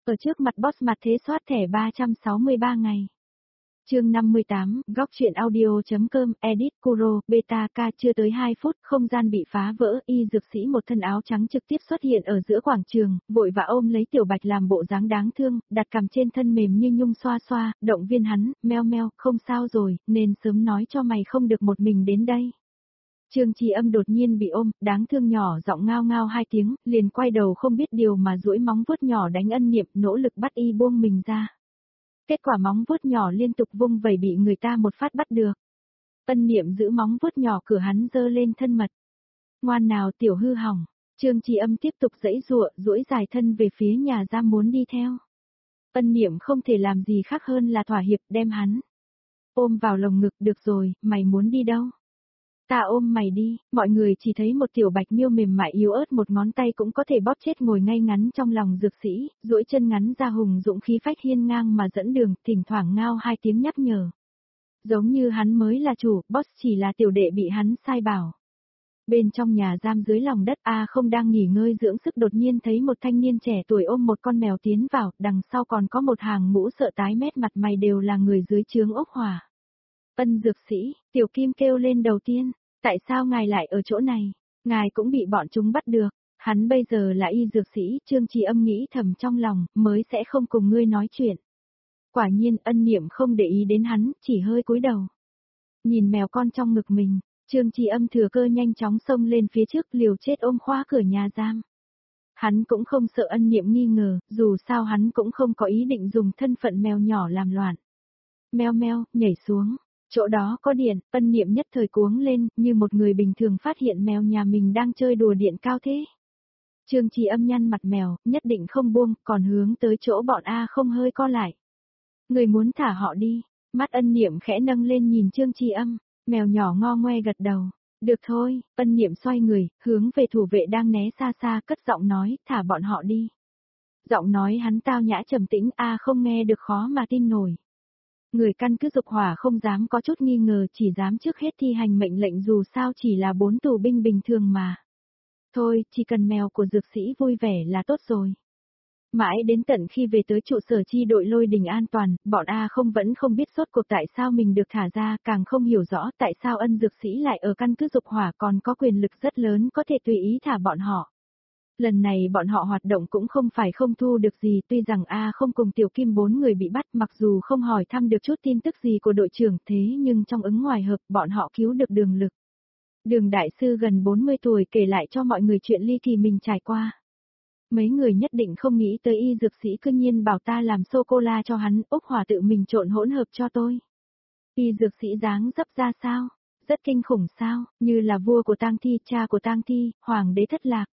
Ở trước mặt boss mặt thế soát thẻ 363 ngày. Chương 58, góc truyện audio.com, edit Kuro, beta K chưa tới 2 phút, không gian bị phá vỡ, y dược sĩ một thân áo trắng trực tiếp xuất hiện ở giữa quảng trường, vội vã ôm lấy Tiểu Bạch làm bộ dáng đáng thương, đặt cằm trên thân mềm như nhung xoa xoa, động viên hắn, meo meo, không sao rồi, nên sớm nói cho mày không được một mình đến đây. Trương Trì Âm đột nhiên bị ôm, đáng thương nhỏ giọng ngao ngao 2 tiếng, liền quay đầu không biết điều mà duỗi móng vuốt nhỏ đánh Ân Niệm, nỗ lực bắt y buông mình ra. Kết quả móng vuốt nhỏ liên tục vung vẩy bị người ta một phát bắt được. Ân Niệm giữ móng vuốt nhỏ cửa hắn giơ lên thân mật. Ngoan nào tiểu hư hỏng, Trương Trì Âm tiếp tục giãy giụa, duỗi dài thân về phía nhà giam muốn đi theo. Ân Niệm không thể làm gì khác hơn là thỏa hiệp đem hắn ôm vào lồng ngực, được rồi, mày muốn đi đâu? Ta ôm mày đi, mọi người chỉ thấy một Tiểu Bạch Miêu mềm mại yếu ớt một ngón tay cũng có thể bóp chết ngồi ngay ngắn trong lòng dược sĩ, duỗi chân ngắn ra hùng dũng khí phách hiên ngang mà dẫn đường, thỉnh thoảng ngao 2 tiếng nhắc nhở. Giống như hắn mới là chủ, boss chỉ là tiểu đệ bị hắn sai bảo. Bên trong nhà giam dưới lòng đất A không đang nghỉ ngơi dưỡng sức đột nhiên thấy một thanh niên trẻ tuổi ôm một con mèo tiến vào, đằng sau còn có một hàng ngũ sợ tái mét mặt mày đều là người dưới trướng ốc hỏa. Ân dược sĩ, Tiểu Kim kêu lên đầu tiên. Tại sao ngài lại ở chỗ này? Ngài cũng bị bọn chúng bắt được. Hắn bây giờ là y dược sĩ, Trương Trì Âm nghĩ thầm trong lòng, mới sẽ không cùng ngươi nói chuyện. Quả nhiên Ân Niệm không để ý đến hắn, chỉ hơi cúi đầu. Nhìn mèo con trong ngực mình, Trương Trì Âm thừa cơ nhanh chóng xông lên phía trước liều chết ôm khóa cửa nhà giam. Hắn cũng không sợ Ân Niệm nghi ngờ, dù sao hắn cũng không có ý định dùng thân phận mèo nhỏ làm loạn. Meo meo, nhảy xuống. Chỗ đó có điện, Ân Niệm nhất thời cuống lên, như một người bình thường phát hiện mèo nhà mình đang chơi đùa điện cao thế. Trương Trì Âm nhăn mặt mèo, nhất định không buông, còn hướng tới chỗ bọn A không hơi co lại. Người muốn thả họ đi, mắt Ân Niệm khẽ nâng lên nhìn Trương Trì Âm, mèo nhỏ ngo ngoe gật đầu. Được thôi, Ân Niệm xoay người, hướng về thủ vệ đang né xa xa cất giọng nói, thả bọn họ đi. Giọng nói hắn tao nhã trầm tĩnh A không nghe được khó mà tin nổi. Người căn cứ dục hỏa không dám có chút nghi ngờ, chỉ dám trước hết thi hành mệnh lệnh dù sao chỉ là 4 tù binh bình thường mà. Thôi, chỉ cần mèo của dược sĩ vui vẻ là tốt rồi. Mãi đến tận khi về tới trụ sở chi đội Lôi Đình an toàn, bọn A không vẫn không biết sốt cuộc tại sao mình được thả ra, càng không hiểu rõ tại sao Ân dược sĩ lại ở căn cứ dục hỏa còn có quyền lực rất lớn có thể tùy ý thả bọn họ. Lần này bọn họ hoạt động cũng không phải không thu được gì, tuy rằng A không cùng Tiểu Kim 4 người bị bắt, mặc dù không hỏi thăm được chút tin tức gì của đội trưởng, thế nhưng trong ứng ngoài hợp bọn họ cứu được Đường Lực. Đường đại sư gần 40 tuổi kể lại cho mọi người chuyện ly kỳ mình trải qua. Mấy người nhất định không nghĩ tới y dược sĩ cư nhiên bảo ta làm sô-cô-la cho hắn, Úc Hòa tự mình trộn hỗn hợp cho tôi. Y dược sĩ dáng dấp ra sao? Rất kinh khủng sao, như là vua của tang thi, cha của tang thi, hoàng đế thất lạc.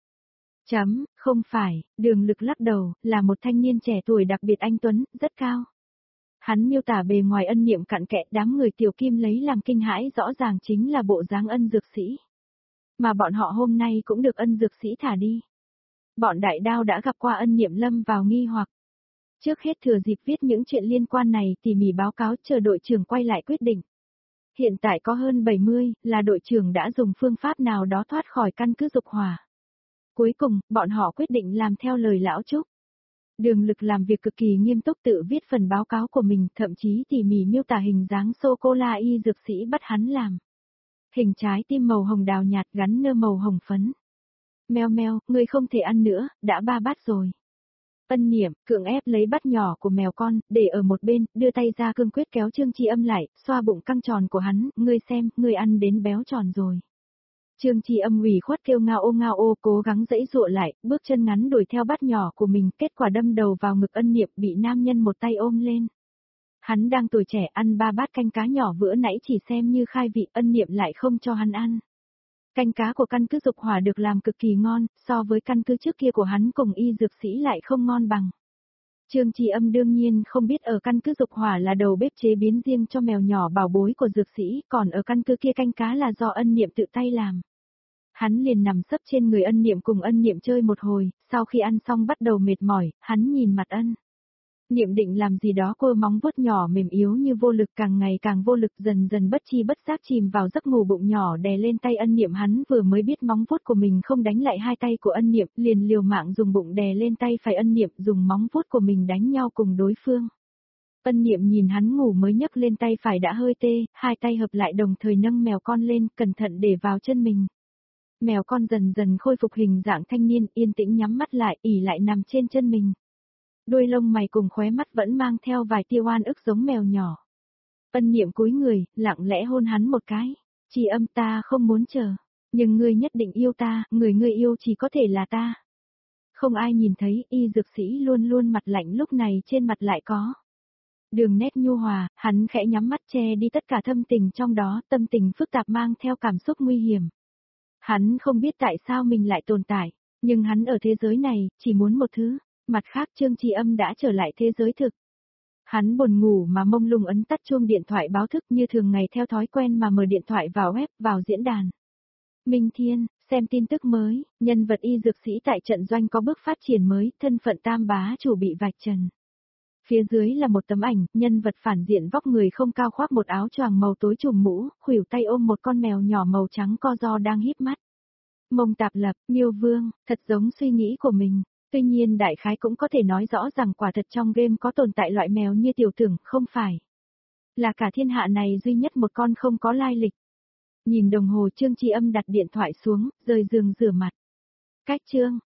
Không phải, Đường Lực lắc đầu, là một thanh niên trẻ tuổi đặc biệt anh tuấn, rất cao. Hắn miêu tả bề ngoài Ân Niệm cặn kẽ, đám người Tiểu Kim lấy làm kinh hãi rõ ràng chính là bộ dáng Ân dược sĩ. Mà bọn họ hôm nay cũng được Ân dược sĩ thả đi. Bọn đại đao đã gặp qua Ân Niệm lâm vào nghi hoặc. Trước hết thừa dịp viết những chuyện liên quan này tỉ mỉ báo cáo chờ đội trưởng quay lại quyết định. Hiện tại có hơn 70, là đội trưởng đã dùng phương pháp nào đó thoát khỏi căn cứ dục hỏa. Cuối cùng, bọn họ quyết định làm theo lời lão Trúc. Đường Lực làm việc cực kỳ nghiêm túc tự viết phần báo cáo của mình, thậm chí tỉ mỉ miêu tả hình dáng sô-cô-la y dược sĩ bắt hắn làm. Hình trái tim màu hồng đào nhạt gắn nơ màu hồng phấn. Meo meo, ngươi không thể ăn nữa, đã 3 bát rồi. Ân Niệm, cưỡng ép lấy bát nhỏ của mèo con, để ở một bên, đưa tay ra cương quyết kéo Trương Trì Âm lại, xoa bụng căng tròn của hắn, ngươi xem, ngươi ăn đến béo tròn rồi. Trương Trì Âm ủy khuất kêu ngao ô cố gắng giãy giụa lại, bước chân ngắn đuổi theo bát nhỏ của mình, kết quả đâm đầu vào ngực Ân Niệm bị nam nhân một tay ôm lên. Hắn đang tuổi trẻ ăn 3 bát canh cá nhỏ bữa nãy chỉ xem như khai vị, Ân Niệm lại không cho hắn ăn. Canh cá của căn cứ dục hỏa được làm cực kỳ ngon, so với căn cứ trước kia của hắn cùng y dược sĩ lại không ngon bằng. Trương Trì Âm đương nhiên không biết ở căn cứ dục hỏa là đầu bếp chế biến riêng cho mèo nhỏ bảo bối của dược sĩ, còn ở căn cứ kia canh cá là do Ân Niệm tự tay làm. Hắn liền nằm sấp trên người Ân Niệm cùng Ân Niệm chơi một hồi, sau khi ăn xong bắt đầu mệt mỏi, hắn nhìn mặt Ân Niệm định làm gì đó cô móng vuốt nhỏ mềm yếu như vô lực càng ngày càng vô lực dần dần bất chi bất giác chìm vào giấc ngủ bụng nhỏ đè lên tay ân niệm hắn vừa mới biết móng vuốt của mình không đánh lại hai tay của ân niệm liền liều mạng dùng bụng đè lên tay phải ân niệm dùng móng vuốt của mình đánh nhau cùng đối phương. Ân niệm nhìn hắn ngủ mới nhấc lên tay phải đã hơi tê, hai tay hợp lại đồng thời nâng mèo con lên cẩn thận để vào chân mình. Mèo con dần dần khôi phục hình dạng thanh niên yên tĩnh nhắm mắt lại ỉ lại nằm trên chân mình. Đuôi lông mày cùng khóe mắt vẫn mang theo vài tia oan ức giống mèo nhỏ. Ân niệm cúi người, lặng lẽ hôn hắn một cái. Chị âm ta không muốn chờ. Nhưng ngươi nhất định yêu ta, người ngươi yêu chỉ có thể là ta. Không ai nhìn thấy, y dược sĩ luôn luôn mặt lạnh lúc này trên mặt lại có. Đường nét nhu hòa, hắn khẽ nhắm mắt che đi tất cả thâm tình trong đó, tâm tình phức tạp mang theo cảm xúc nguy hiểm. Hắn không biết tại sao mình lại tồn tại, nhưng hắn ở thế giới này, chỉ muốn một thứ. Mặt khác Trương Chi Âm đã trở lại thế giới thực. Hắn buồn ngủ mà mông lung ấn tắt chuông điện thoại báo thức như thường ngày theo thói quen mà mở điện thoại vào web, vào diễn đàn. Minh Thiên, xem tin tức mới, nhân vật y dược sĩ tại trận doanh có bước phát triển mới, thân phận tam bá chủ bị vạch trần. Phía dưới là một tấm ảnh, nhân vật phản diện vóc người không cao khoác một áo choàng màu tối trùm mũ, khuỷu tay ôm một con mèo nhỏ màu trắng co ro đang híp mắt. Mông Tạp Lập, Miêu Vương, thật giống suy nghĩ của mình. Tuy nhiên đại khái cũng có thể nói rõ rằng quả thật trong game có tồn tại loại mèo như tiểu tưởng, không phải. Là cả thiên hạ này duy nhất một con không có lai lịch. Nhìn đồng hồ Trương Chi Âm đặt điện thoại xuống, rời giường rửa mặt. Cách Trương,